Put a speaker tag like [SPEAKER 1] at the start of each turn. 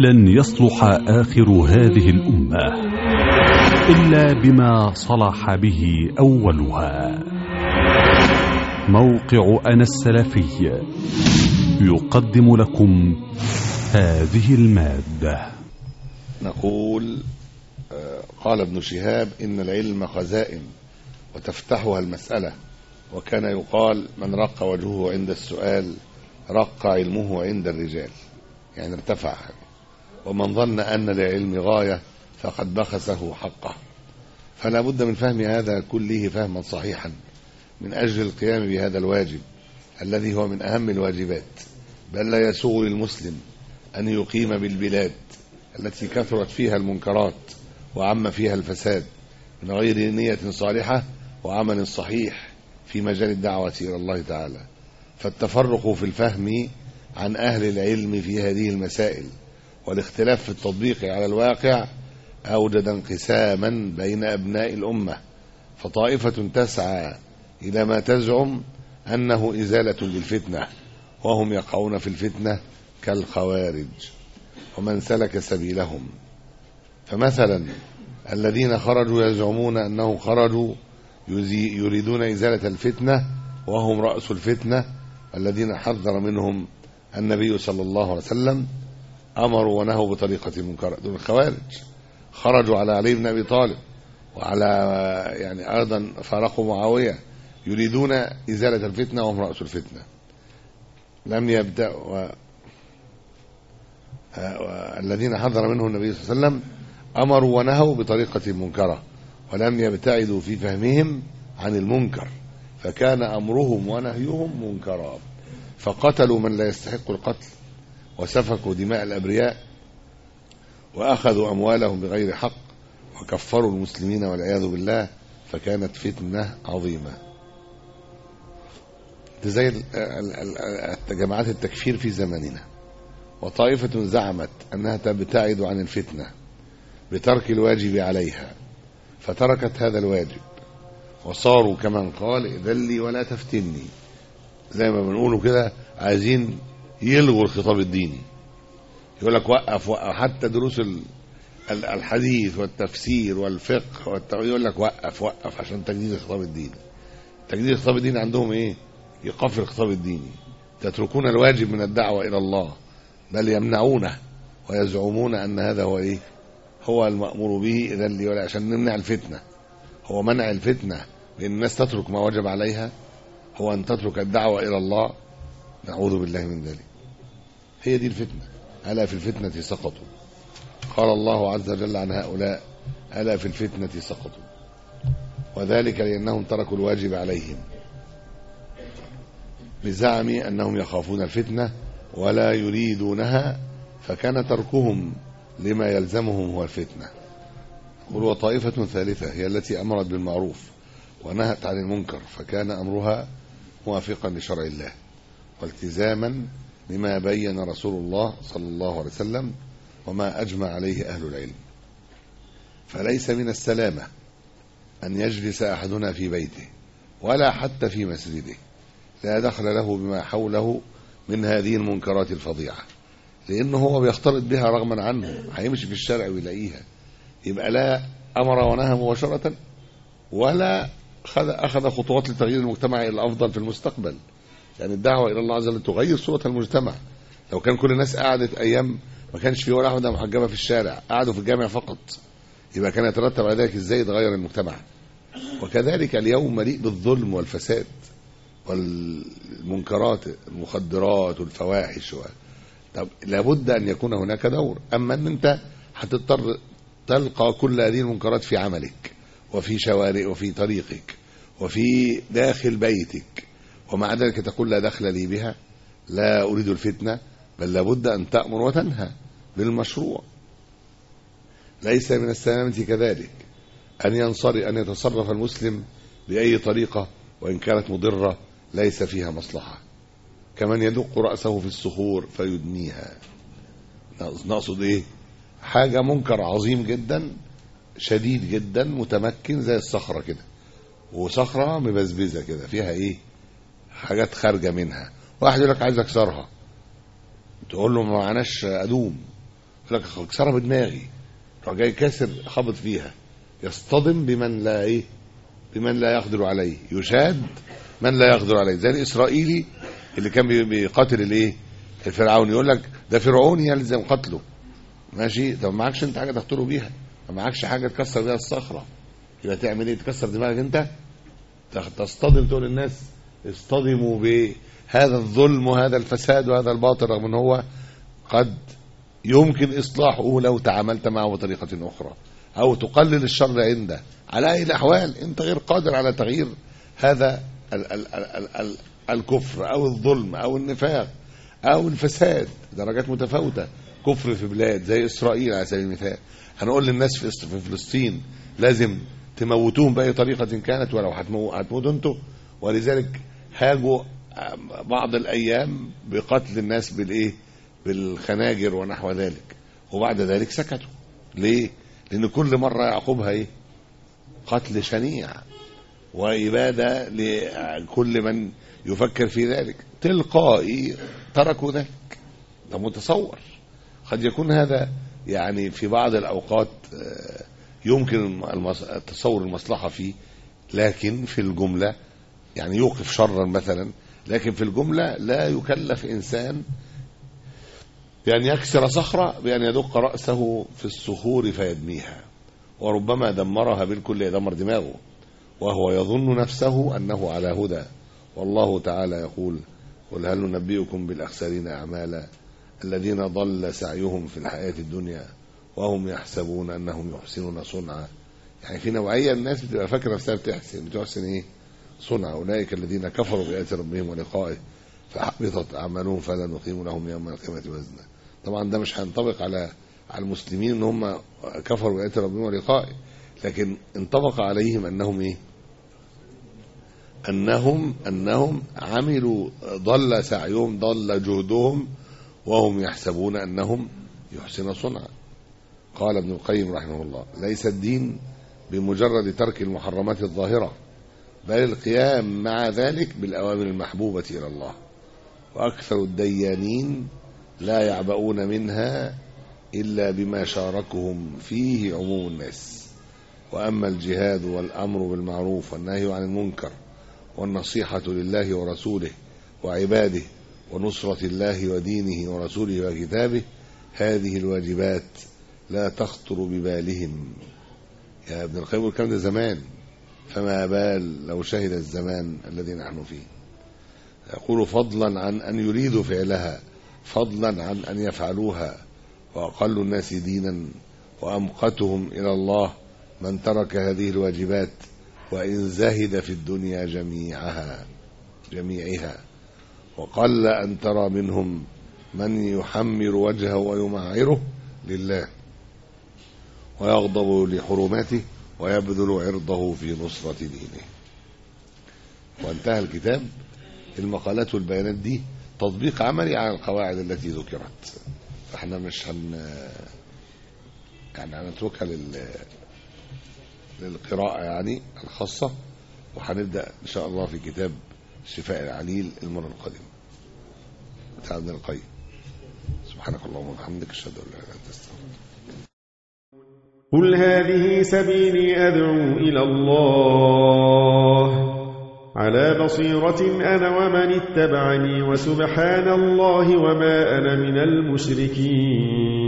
[SPEAKER 1] لن يصلح آخر هذه الأمة إلا بما صلح به أولها. موقع أنا السلفي يقدم لكم هذه المادة.
[SPEAKER 2] نقول قال ابن شهاب: إن العلم خزائن وتفتحها المسألة، وكان يقال: من رق وجهه عند السؤال رق علمه عند الرجال، يعني ارتفع. ومن ظن أن للعلم غاية فقد بخسه حقه. فلا بد من فهم هذا كله فهما صحيحا من أجل القيام بهذا الواجب الذي هو من أهم الواجبات. بل لا يسوغ للمسلم أن يقيم بالبلاد التي كثرت فيها المنكرات وعم فيها الفساد من غير نية صالحة وعمل صحيح في مجال الدعوة إلى الله تعالى. فالتفرق في الفهم عن أهل العلم في هذه المسائل والاختلاف في التطبيق على الواقع أوجد انقساما بين أبناء الأمة، فطائفة تسعى إلى ما تزعم أنه إزالة للفتنة، وهم يقعون في الفتنة كالخوارج ومن سلك سبيلهم. فمثلا الذين خرجوا يزعمون أنه خرجوا يريدون إزالة الفتنة وهم رأس الفتنة، الذين حذر منهم النبي صلى الله عليه وسلم، أمروا ونهوا بطريقة المنكر. دون الخوارج خرجوا على علي بن أبي طالب وعلى يعني أيضا فارقوا معاوية، يريدون إزالة الفتنة وهم رأس الفتنة. لم يبدأ الذين حذر منهم النبي صلى الله عليه وسلم أمروا ونهوا بطريقة منكرة، ولم يبتعدوا في فهمهم عن المنكر، فكان أمرهم ونهيهم منكرا، فقتلوا من لا يستحق القتل، وسفكوا دماء الأبرياء، وأخذوا أموالهم بغير حق، وكفروا المسلمين والعياذ بالله، فكانت فتنة عظيمة. زي جماعات التكفير في زماننا. وطائفة زعمت أنها تبتعد عن الفتنة بترك الواجب عليها، فتركت هذا الواجب، وصاروا كمن قال: إذن لي ولا تفتني. زي ما بنقولوا كده، عايزين يلغوا الخطاب الديني، يقول لك وقف وقف. حتى دروس الحديث والتفسير والفقه يقول لك وقف وقف عشان تجديد الخطاب الديني. تجديد الخطاب الديني عندهم ايه؟ ايقاف الخطاب الديني. تتركون الواجب من الدعوة إلى الله، بل يمنعونه ويزعمون أن هذا هو ايه؟ هو المأمور به. إذن لي ولا، عشان نمنع الفتنة. هو منع الفتنة بأن الناس تترك ما وجب عليها، هو أن تترك الدعوة إلى الله. نعوذ بالله من ذلك. هي دي الفتنة. ألا في الفتنة سقطوا. قال الله عز وجل عن هؤلاء: ألا في الفتنة سقطوا. وذلك لأنهم تركوا الواجب عليهم بزعم أنهم يخافون الفتنة ولا يريدونها، فكان تركهم لما يلزمهم هو الفتنة. وطائفة ثالثة هي التي أمرت بالمعروف ونهت عن المنكر، فكان أمرها موافقا لشرع الله والتزاما لما بين رسول الله صلى الله عليه وسلم وما أجمع عليه أهل العلم. فليس من السلامة أن يجلس أحدنا في بيته ولا حتى في مسجده لا دخل له بما حوله من هذه المنكرات الفظيعة، لأنه هو بيختلط بها رغما عنه. هيمشي في الشارع ويلاقيها، يبقى لا أمر ونهى مباشرة ولا أخذ خطوات لتغيير المجتمع إلى الأفضل في المستقبل. يعني الدعوة إلى الله عز وجل تغير صورة المجتمع. لو كان كل الناس قعدت أيام ما كانش في ولا واحدة محجبة في الشارع، قعدوا في الجامع فقط، يبقى كان يترتب على ذلك إزاي يتغير المجتمع. وكذلك اليوم مليء بالظلم والفساد والمنكرات، المخدرات والفواحش طب لابد أن يكون هناك دور. أما أن أنت هتضطر تلقى كل هذه المنكرات في عملك وفي شوارع وفي طريقك وفي داخل بيتك، ومع ذلك تقول لا دخل لي بها، لا أريد الفتنة، بل لابد أن تأمر وتنهى بالمشروع. ليس من السلامة كذلك أن يتصرف المسلم بأي طريقة وإن كانت مضرة ليس فيها مصلحة، كمن يدق رأسه في الصخور فيدنيها. نقصد إيه؟ حاجة منكر عظيم جدا شديد جدا متمكن زي الصخرة كده، وصخرة مبزبزة كده فيها إيه؟ حاجات خارجة منها. واحد يقول لك عايز أكسرها، تقول له ما معناش أدوم، يقول لك اكسرها بدماغي، راح جاي كاسر خبط فيها، يصطدم بمن لا ايه، بمن لا يقدر عليه، يشاد من لا يقدر عليه. زي الاسرائيلي اللي كان بيقاتل الايه، الفرعون، يقول لك ده فرعون يلزم قتله. ماشي، طب معكش انت حاجه تقتله بيها، ما معكش حاجه تكسر بيها الصخره، يبقى تعمل ايه؟ تكسر دماغك انت، تصطدم، تقول للناس اصطدموا بهذا الظلم وهذا الفساد وهذا الباطل، رغم ان هو قد يمكن اصلاحه لو تعاملت معه بطريقه اخرى، او تقلل الشر عنده. على اي الاحوال انت غير قادر على تغيير هذا الكفر او الظلم او النفاق او الفساد، درجات متفاوته. كفر في بلاد زي اسرائيل على سبيل المثال، هنقول للناس في فلسطين لازم تموتوهم باي طريقه كانت، ولو هتموتوا انتوا. ولذلك هاجوا بعض الايام بقتل الناس بالايه، بالخناجر ونحو ذلك، وبعد ذلك سكتوا. ليه؟ لان كل مره يعقبها ايه؟ قتل شنيع واباده لكل من يفكر في ذلك، تلقائي تركوا ذلك. ده متصور، قد يكون هذا يعني في بعض الاوقات يمكن تصور المصلحه فيه، لكن في الجمله يعني يوقف شرا مثلا، لكن في الجمله لا يكلف انسان بأن يكسر صخرة بأن يدق رأسه في الصخور فيدميها، وربما دمرها بالكل، يدمر دماغه وهو يظن نفسه أنه على هدى. والله تعالى يقول: قل هل ننبئكم بالأخسرين أعمالا الذين ضل سعيهم في الحياة الدنيا وهم يحسبون أنهم يحسنون صنعا. يعني في نوعية الناس بتبقى فاكرة نفسها بتحسن إيه؟ صنعا. أولئك الذين كفروا بآيات ربهم ولقائه فحبطت أعمالهم فلا نقيم لهم يوم القيامة وزنا. طبعا ده مش هينطبق على المسلمين ان هم كفروا بآيات ربهم ولقائه، لكن انطبق عليهم انهم ايه؟ انهم عملوا، ضل سعيهم، ضل جهدهم، وهم يحسبون انهم يحسن صنعا. قال ابن القيم رحمه الله: ليس الدين بمجرد ترك المحرمات الظاهرة، بل القيام مع ذلك بالأوامر المحبوبة إلى الله، وأكثر الديانين لا يعبؤون منها إلا بما شاركهم فيه عموم الناس. وأما الجهاد والأمر بالمعروف والنهي عن المنكر والنصيحة لله ورسوله وعباده ونصرة الله ودينه ورسوله وكتابه، هذه الواجبات لا تخطر ببالهم. يا ابن القيم الكلام ده زمان، فما بال لو شهد الزمان الذي نحن فيه. يقول: فضلا عن أن يريدوا فعلها، فضلا عن أن يفعلوها. وأقل الناس دينا وأمقتهم إلى الله من ترك هذه الواجبات وإن زهد في الدنيا جميعها. وقل أن ترى منهم من يحمر وجهه ويمعره لله ويغضب لحرماته ويبذل عرضه في نصرة دينه. وانتهى الكتاب. المقالات والبيانات دي تطبيق عملي على القواعد التي ذكرت، فاحنا مش يعني هنتركها للقراءة يعني الخاصة، وهنبدأ إن شاء الله في كتاب شفاء العليل المرة القادمة بتاع ابن القيم. سبحانك اللهم وبحمدك، أشهد أن لا إله إلا أنت، أستغفرك.
[SPEAKER 3] قل هذه سبيلي أدعو إلى الله على بصيرة أنا ومن اتبعني، وسبحان الله وما أنا من المشركين.